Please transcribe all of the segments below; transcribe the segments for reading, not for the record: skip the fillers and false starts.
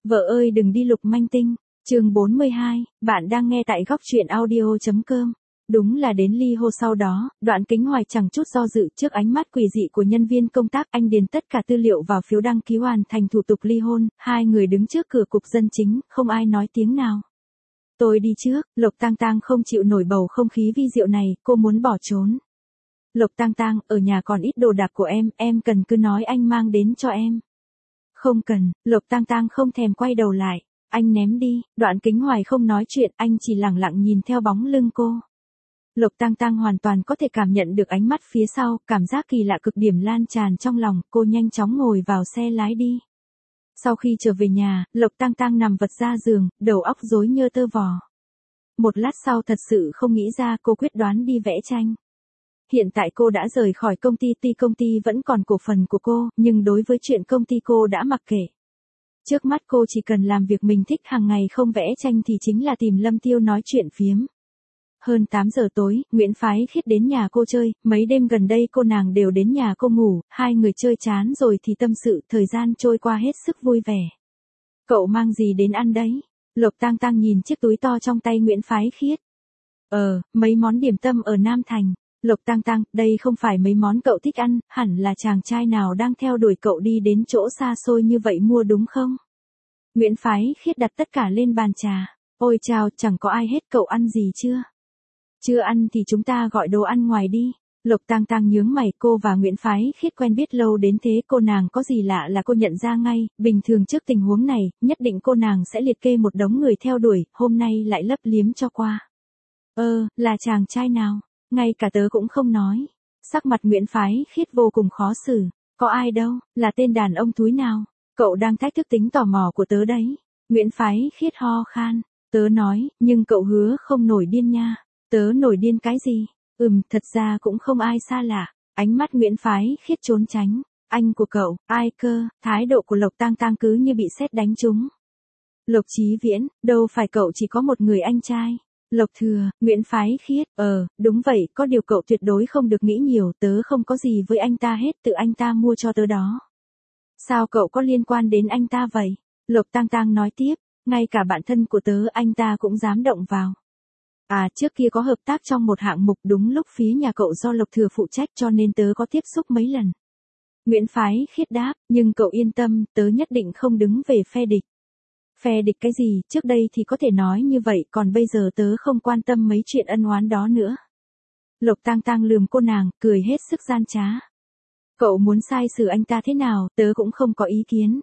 Vợ ơi đừng đi Lục Manh Tinh, chương 42, bạn đang nghe tại góc truyện audio.com. Đúng là đến ly hôn sau đó, Đoạn Kính Hoài chẳng chút do dự trước ánh mắt quỷ dị của nhân viên công tác, anh điền tất cả tư liệu vào phiếu đăng ký hoàn thành thủ tục ly hôn, hai người đứng trước cửa cục dân chính, không ai nói tiếng nào. Tôi đi trước, Lục Tang Tang không chịu nổi bầu không khí vi diệu này, cô muốn bỏ trốn. Lục Tang Tang, ở nhà còn ít đồ đạc của em cần cứ nói anh mang đến cho em. Không cần, Lục Tang Tang không thèm quay đầu lại, anh ném đi, Đoạn Kính Hoài không nói chuyện, anh chỉ lặng lặng nhìn theo bóng lưng cô. Lục Tang Tang hoàn toàn có thể cảm nhận được ánh mắt phía sau, cảm giác kỳ lạ cực điểm lan tràn trong lòng, cô nhanh chóng ngồi vào xe lái đi. Sau khi trở về nhà, Lục Tang Tang nằm vật ra giường, đầu óc rối như tơ vò. Một lát sau thật sự không nghĩ ra, cô quyết đoán đi vẽ tranh. Hiện tại cô đã rời khỏi công ty, tuy công ty vẫn còn cổ phần của cô, nhưng đối với chuyện công ty cô đã mặc kệ. Trước mắt cô chỉ cần làm việc mình thích, hàng ngày không vẽ tranh thì chính là tìm Lâm Tiêu nói chuyện phiếm. Hơn 8 giờ tối, Nguyễn Phái Khiết đến nhà cô chơi, mấy đêm gần đây cô nàng đều đến nhà cô ngủ, hai người chơi chán rồi thì tâm sự, thời gian trôi qua hết sức vui vẻ. Cậu mang gì đến ăn đấy? Lục Tang Tang nhìn chiếc túi to trong tay Nguyễn Phái Khiết. Mấy món điểm tâm ở Nam Thành. Lục Tang Tang, đây không phải mấy món cậu thích ăn, hẳn là chàng trai nào đang theo đuổi cậu đi đến chỗ xa xôi như vậy mua đúng không? Nguyễn Phái Khiết đặt tất cả lên bàn trà. Ôi chao, chẳng có ai hết, cậu ăn gì chưa? Chưa ăn thì chúng ta gọi đồ ăn ngoài đi. Lục Tang Tang nhướng mày, cô và Nguyễn Phái Khiết quen biết lâu đến thế, cô nàng có gì lạ là cô nhận ra ngay, bình thường trước tình huống này, nhất định cô nàng sẽ liệt kê một đống người theo đuổi, hôm nay lại lấp liếm cho qua. Là chàng trai nào? Ngay cả tớ cũng không nói. Sắc mặt Nguyễn Phái Khiết vô cùng khó xử. Có ai đâu, là tên đàn ông thúi nào? Cậu đang thách thức tính tò mò của tớ đấy. Nguyễn Phái Khiết ho khan. Tớ nói, nhưng cậu hứa không nổi điên nha. Tớ nổi điên cái gì? Thật ra cũng không ai xa lạ. Ánh mắt Nguyễn Phái Khiết trốn tránh. Anh của cậu, ai cơ? Thái độ của Lục Tang Tang cứ như bị sét đánh trúng. Lục Chí Viễn, đâu phải cậu chỉ có một người anh trai. Lục Thừa, Nguyễn Phái Khiết, đúng vậy, có điều cậu tuyệt đối không được nghĩ nhiều, tớ không có gì với anh ta hết, tự anh ta mua cho tớ đó. Sao cậu có liên quan đến anh ta vậy? Lục Tang Tang nói tiếp, ngay cả bạn thân của tớ anh ta cũng dám động vào. Trước kia có hợp tác trong một hạng mục, đúng lúc phía nhà cậu do Lục Thừa phụ trách cho nên tớ có tiếp xúc mấy lần. Nguyễn Phái Khiết đáp, nhưng cậu yên tâm, tớ nhất định không đứng về phe địch. Phe địch cái gì, trước đây thì có thể nói như vậy, còn bây giờ tớ không quan tâm mấy chuyện ân oán đó nữa. Lục Tang Tang lườm cô nàng, cười hết sức gian trá. Cậu muốn sai xử anh ta thế nào, tớ cũng không có ý kiến.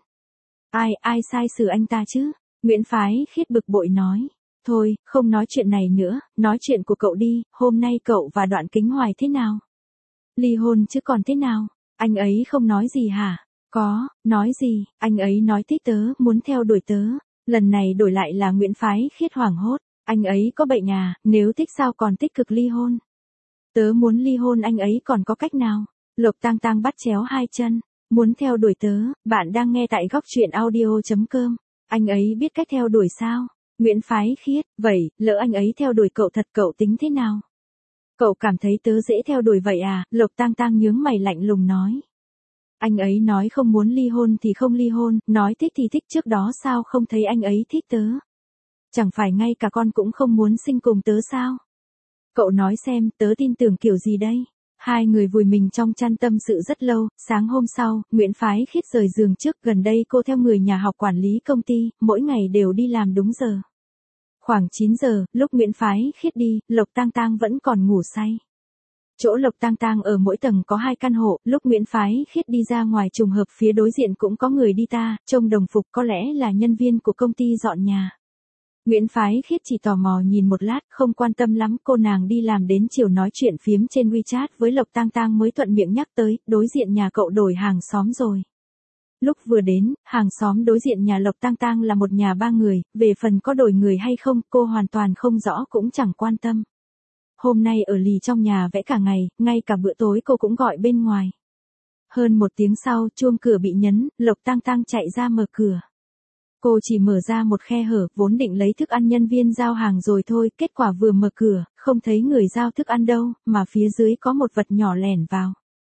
Ai sai xử anh ta chứ? Nguyễn Phái Khiết bực bội nói. Thôi, không nói chuyện này nữa, nói chuyện của cậu đi, hôm nay cậu và Đoạn Kính Hoài thế nào? Ly hôn chứ còn thế nào? Anh ấy không nói gì hả? Có, nói gì, anh ấy nói thích tớ, muốn theo đuổi tớ. Lần này đổi lại là Nguyễn Phái Khiết hoảng hốt. Anh ấy có bệnh à, nếu thích sao còn tích cực ly hôn? Tớ muốn ly hôn, anh ấy còn có cách nào? Lục Tang Tang bắt chéo hai chân. Muốn theo đuổi tớ, bạn đang nghe tại góc truyện audio.com. Anh ấy biết cách theo đuổi sao? Nguyễn Phái Khiết, vậy, lỡ anh ấy theo đuổi cậu thật, cậu tính thế nào? Cậu cảm thấy tớ dễ theo đuổi vậy à? Lục Tang Tang nhướng mày lạnh lùng nói. Anh ấy nói không muốn ly hôn thì không ly hôn, nói thích thì thích, trước đó sao không thấy anh ấy thích tớ? Chẳng phải ngay cả con cũng không muốn sinh cùng tớ sao? Cậu nói xem, tớ tin tưởng kiểu gì đây? Hai người vùi mình trong chăn tâm sự rất lâu, sáng hôm sau, Nguyễn Phái Khiết rời giường trước, gần đây cô theo người nhà học quản lý công ty, mỗi ngày đều đi làm đúng giờ. Khoảng 9 giờ, lúc Nguyễn Phái Khiết đi, Lục Tang Tang vẫn còn ngủ say. Chỗ Lục Tang Tang ở mỗi tầng có 2 căn hộ, lúc Nguyễn Phái Khiết đi ra ngoài trùng hợp phía đối diện cũng có người đi ta, trông đồng phục, có lẽ là nhân viên của công ty dọn nhà. Nguyễn Phái Khiết chỉ tò mò nhìn một lát, không quan tâm lắm, cô nàng đi làm đến chiều nói chuyện phiếm trên WeChat với Lục Tang Tang mới thuận miệng nhắc tới, đối diện nhà cậu đổi hàng xóm rồi. Lúc vừa đến, hàng xóm đối diện nhà Lục Tang Tang là một nhà 3 người, về phần có đổi người hay không, cô hoàn toàn không rõ cũng chẳng quan tâm. Hôm nay ở lì trong nhà vẽ cả ngày, ngay cả bữa tối cô cũng gọi bên ngoài. Hơn 1 tiếng sau, chuông cửa bị nhấn, Lục Tang Tang chạy ra mở cửa. Cô chỉ mở ra một khe hở, vốn định lấy thức ăn nhân viên giao hàng rồi thôi, kết quả vừa mở cửa, không thấy người giao thức ăn đâu, mà phía dưới có một vật nhỏ lẻn vào.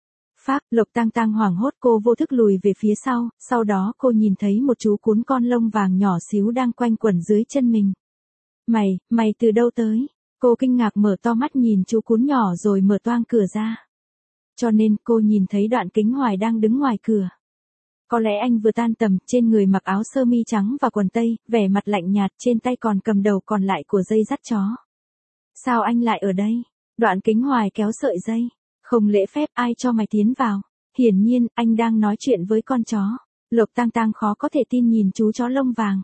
Phác, Lộc Tang Tang hoảng hốt, cô vô thức lùi về phía sau đó cô nhìn thấy một chú cún con lông vàng nhỏ xíu đang quanh quẩn dưới chân mình. Mày từ đâu tới? Cô kinh ngạc mở to mắt nhìn chú cún nhỏ rồi mở toang cửa ra. Cho nên cô nhìn thấy Đoạn Kính Hoài đang đứng ngoài cửa. Có lẽ anh vừa tan tầm, trên người mặc áo sơ mi trắng và quần tây, vẻ mặt lạnh nhạt, trên tay còn cầm đầu còn lại của dây dắt chó. Sao anh lại ở đây? Đoạn Kính Hoài kéo sợi dây. Không lễ phép, ai cho mày tiến vào? Hiển nhiên, anh đang nói chuyện với con chó. Lộc Tang Tang khó có thể tin nhìn chú chó lông vàng.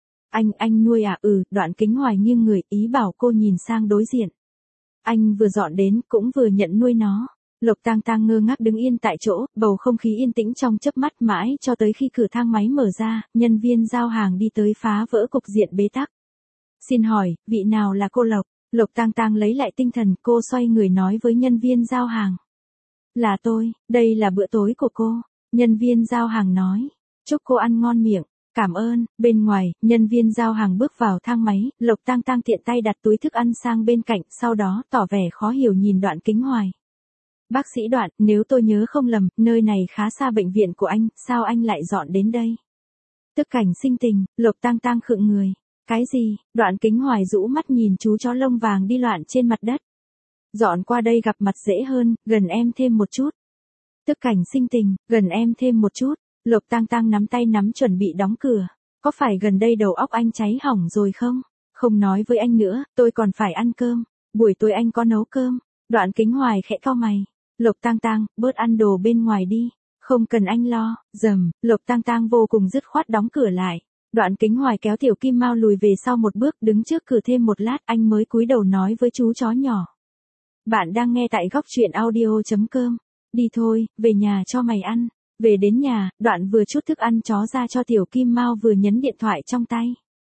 Anh nuôi à? Đoạn Kính Hoài nghiêng người, ý bảo cô nhìn sang đối diện. Anh vừa dọn đến, cũng vừa nhận nuôi nó. Lộc Tang Tang ngơ ngác đứng yên tại chỗ, bầu không khí yên tĩnh trong chớp mắt mãi cho tới khi cửa thang máy mở ra, nhân viên giao hàng đi tới phá vỡ cục diện bế tắc. Xin hỏi, vị nào là cô Lộc? Lộc Tang Tang lấy lại tinh thần, cô xoay người nói với nhân viên giao hàng. Là tôi, đây là bữa tối của cô. Nhân viên giao hàng nói. Chúc cô ăn ngon miệng. Cảm ơn. Bên ngoài, nhân viên giao hàng bước vào thang máy, Lộc Tang Tang tiện tay đặt túi thức ăn sang bên cạnh, sau đó tỏ vẻ khó hiểu nhìn Đoạn Kính Hoài. Bác sĩ Đoạn, nếu tôi nhớ không lầm, nơi này khá xa bệnh viện của anh, sao anh lại dọn đến đây? Tức cảnh sinh tình, Lộc Tang Tang khựng người. Cái gì? Đoạn Kính Hoài rũ mắt nhìn chú chó lông vàng đi loạn trên mặt đất. Dọn qua đây gặp mặt dễ hơn, gần em thêm một chút. Tức cảnh sinh tình, gần em thêm một chút. Lộc Tang Tang nắm tay nắm chuẩn bị đóng cửa. Có phải gần đây đầu óc anh cháy hỏng rồi không? Không nói với anh nữa, tôi còn phải ăn cơm. Buổi tối anh có nấu cơm. Đoạn Kính Hoài khẽ cau mày. Lộc Tang Tang, bớt ăn đồ bên ngoài đi. Không cần anh lo. Dầm, Lộc Tang Tang vô cùng dứt khoát đóng cửa lại. Đoạn Kính Hoài kéo Tiểu Kim Mao lùi về sau một bước, đứng trước cửa thêm một lát, anh mới cúi đầu nói với chú chó nhỏ. Bạn đang nghe tại góc truyện audio.com. Đi thôi, về nhà cho mày ăn. Về đến nhà, Đoạn vừa chút thức ăn chó ra cho Tiểu Kim Mao vừa nhấn điện thoại trong tay.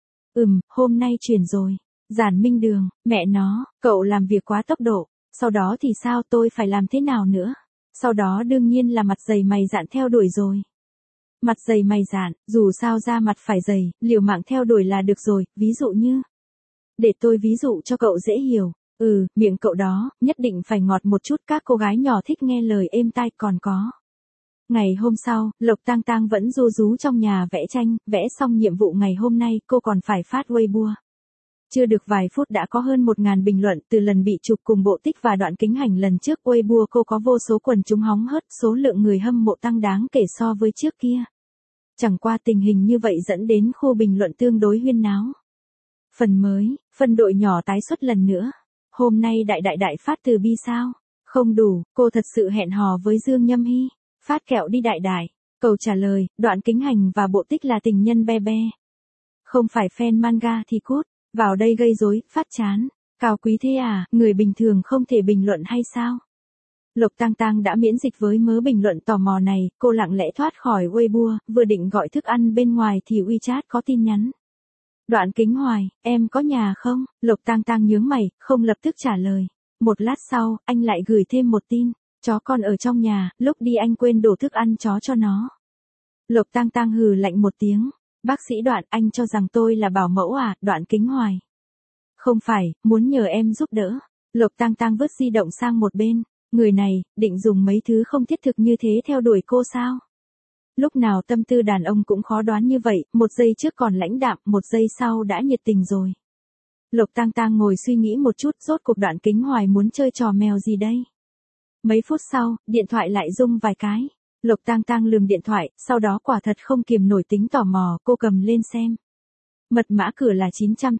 Hôm nay chuyển rồi. Giản Minh Đường, mẹ nó, cậu làm việc quá tốc độ. Sau đó thì sao, tôi phải làm thế nào nữa? Sau đó đương nhiên là mặt dày mày dạn theo đuổi rồi. Mặt dày mày dạn, dù sao da mặt phải dày, liều mạng theo đuổi là được rồi, ví dụ như. Để tôi ví dụ cho cậu dễ hiểu. Miệng cậu đó, nhất định phải ngọt một chút, các cô gái nhỏ thích nghe lời êm tai. Còn có. Ngày hôm sau, Lộc Tang Tang vẫn ru rú trong nhà vẽ tranh, vẽ xong nhiệm vụ ngày hôm nay, cô còn phải phát Weibo. Chưa được vài phút đã có hơn 1.000 bình luận từ lần bị chụp cùng bộ tích và đoạn kính hành lần trước. Weibo cô có vô số quần chúng hóng hớt, số lượng người hâm mộ tăng đáng kể so với trước kia. Chẳng qua tình hình như vậy dẫn đến khu bình luận tương đối huyên náo. Phần mới, phân đội nhỏ tái xuất lần nữa. Hôm nay đại phát từ bi sao? Không đủ, cô thật sự hẹn hò với Dương Nhâm Hy. Phát kẹo đi đại. Câu trả lời, đoạn kính hành và bộ tích là tình nhân be be. Không phải fan manga thì cút. Vào đây gây rối, phát chán. Cao quý thế à, người bình thường không thể bình luận hay sao? Lộc Tang Tang đã miễn dịch với mớ bình luận tò mò này, cô lặng lẽ thoát khỏi Weibo, vừa định gọi thức ăn bên ngoài thì WeChat có tin nhắn. Đoạn Kính Hoài, em có nhà không? Lộc Tang Tang nhướng mày, không lập tức trả lời. Một lát sau, anh lại gửi thêm một tin. Chó con ở trong nhà, lúc đi anh quên đổ thức ăn chó cho nó. Lộc Tang Tang hừ lạnh một tiếng. Bác sĩ Đoạn, anh cho rằng tôi là bảo mẫu à? Đoạn Kính Hoài. Không phải, muốn nhờ em giúp đỡ. Lộc Tang Tang vứt di động sang một bên. Người này, định dùng mấy thứ không thiết thực như thế theo đuổi cô sao? Lúc nào tâm tư đàn ông cũng khó đoán như vậy, một giây trước còn lãnh đạm, một giây sau đã nhiệt tình rồi. Lộc Tang Tang ngồi suy nghĩ một chút, rốt cuộc Đoạn Kính Hoài muốn chơi trò mèo gì đây? Mấy phút sau, điện thoại lại rung vài cái. Lộc Tang Tang lườm điện thoại, sau đó quả thật không kiềm nổi tính tò mò, cô cầm lên xem. Mật mã cửa là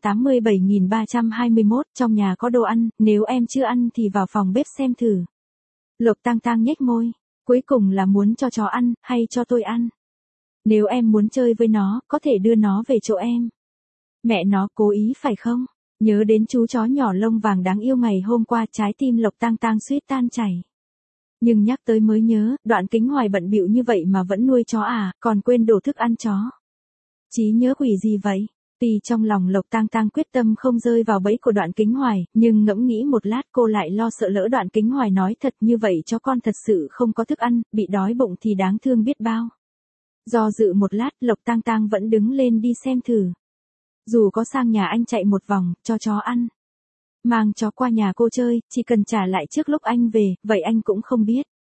987.321, trong nhà có đồ ăn, nếu em chưa ăn thì vào phòng bếp xem thử. Lộc Tang Tang nhếch môi, cuối cùng là muốn cho chó ăn, hay cho tôi ăn? Nếu em muốn chơi với nó, có thể đưa nó về chỗ em. Mẹ nó cố ý phải không? Nhớ đến chú chó nhỏ lông vàng đáng yêu ngày hôm qua, trái tim Lộc Tang Tang suýt tan chảy. Nhưng nhắc tới mới nhớ, Đoạn Kính Hoài bận bịu như vậy mà vẫn nuôi chó à, còn quên đổ thức ăn chó. Trí nhớ quỷ gì vậy? Tuy trong lòng Lộc Tang Tang quyết tâm không rơi vào bẫy của Đoạn Kính Hoài, nhưng ngẫm nghĩ một lát cô lại lo sợ lỡ Đoạn Kính Hoài nói thật như vậy chó con thật sự không có thức ăn, bị đói bụng thì đáng thương biết bao. Do dự một lát, Lộc Tang Tang vẫn đứng lên đi xem thử. Dù có sang nhà anh chạy một vòng, cho chó ăn. Mang chó qua nhà cô chơi, chỉ cần trả lại trước lúc anh về, vậy anh cũng không biết.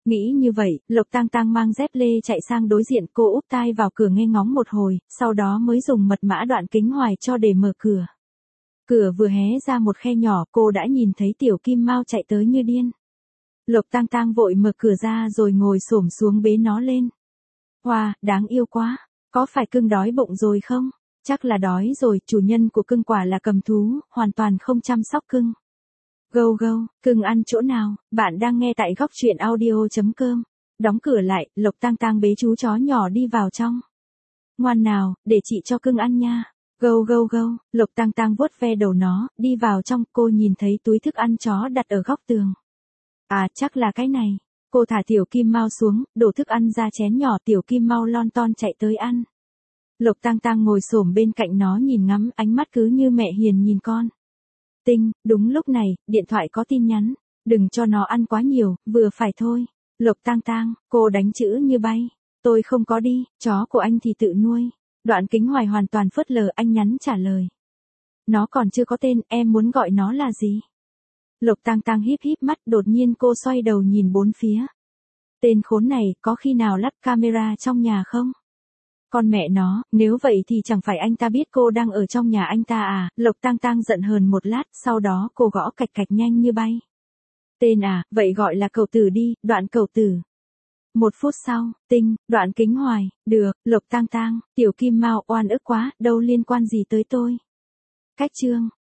Nghĩ như vậy, Lộc Tang Tang mang dép lê chạy sang đối diện, cô úp tai vào cửa nghe ngóng một hồi, sau đó mới dùng mật mã Đoạn Kính Hoài cho để mở cửa. Cửa vừa hé ra một khe nhỏ, cô đã nhìn thấy Tiểu Kim Mao chạy tới như điên. Lộc Tang Tang vội mở cửa ra rồi ngồi xổm xuống bế nó lên. Wow, đáng yêu quá, có phải cưng đói bụng rồi không? Chắc là đói rồi, chủ nhân của cưng quả là cầm thú, hoàn toàn không chăm sóc cưng. Gâu gâu, cưng ăn chỗ nào? Bạn đang nghe tại góc truyện audio.com. Đóng cửa lại, Lộc Tang Tang bế chú chó nhỏ đi vào trong. Ngoan nào, để chị cho cưng ăn nha. Gâu gâu gâu, Lộc Tang Tang vuốt ve đầu nó, đi vào trong, cô nhìn thấy túi thức ăn chó đặt ở góc tường. À, chắc là cái này. Cô thả Tiểu Kim Mao xuống, đổ thức ăn ra chén nhỏ, Tiểu Kim Mao lon ton chạy tới ăn. Lộc Tang Tang ngồi xổm bên cạnh nó nhìn ngắm, ánh mắt cứ như mẹ hiền nhìn con. Tinh, đúng lúc này, điện thoại có tin nhắn. Đừng cho nó ăn quá nhiều, vừa phải thôi. Lộc Tang Tang, cô đánh chữ như bay. Tôi không có đi, chó của anh thì tự nuôi. Đoạn Kính Hoài hoàn toàn phớt lờ, anh nhắn trả lời. Nó còn chưa có tên, em muốn gọi nó là gì? Lộc Tang Tang híp híp mắt, đột nhiên cô xoay đầu nhìn bốn phía. Tên khốn này, có khi nào lắp camera trong nhà không? Con mẹ nó, nếu vậy thì chẳng phải anh ta biết cô đang ở trong nhà anh ta à? Lộc Tang Tang giận hờn một lát, sau đó cô gõ cạch cạch nhanh như bay. Tên à, vậy gọi là Cậu Tử đi, Đoạn Cậu Tử. 1 phút sau, Tinh, Đoạn Kính Hoài, được, Lộc Tang Tang, Tiểu Kim Mao, oan ức quá, đâu liên quan gì tới tôi. Cách chương.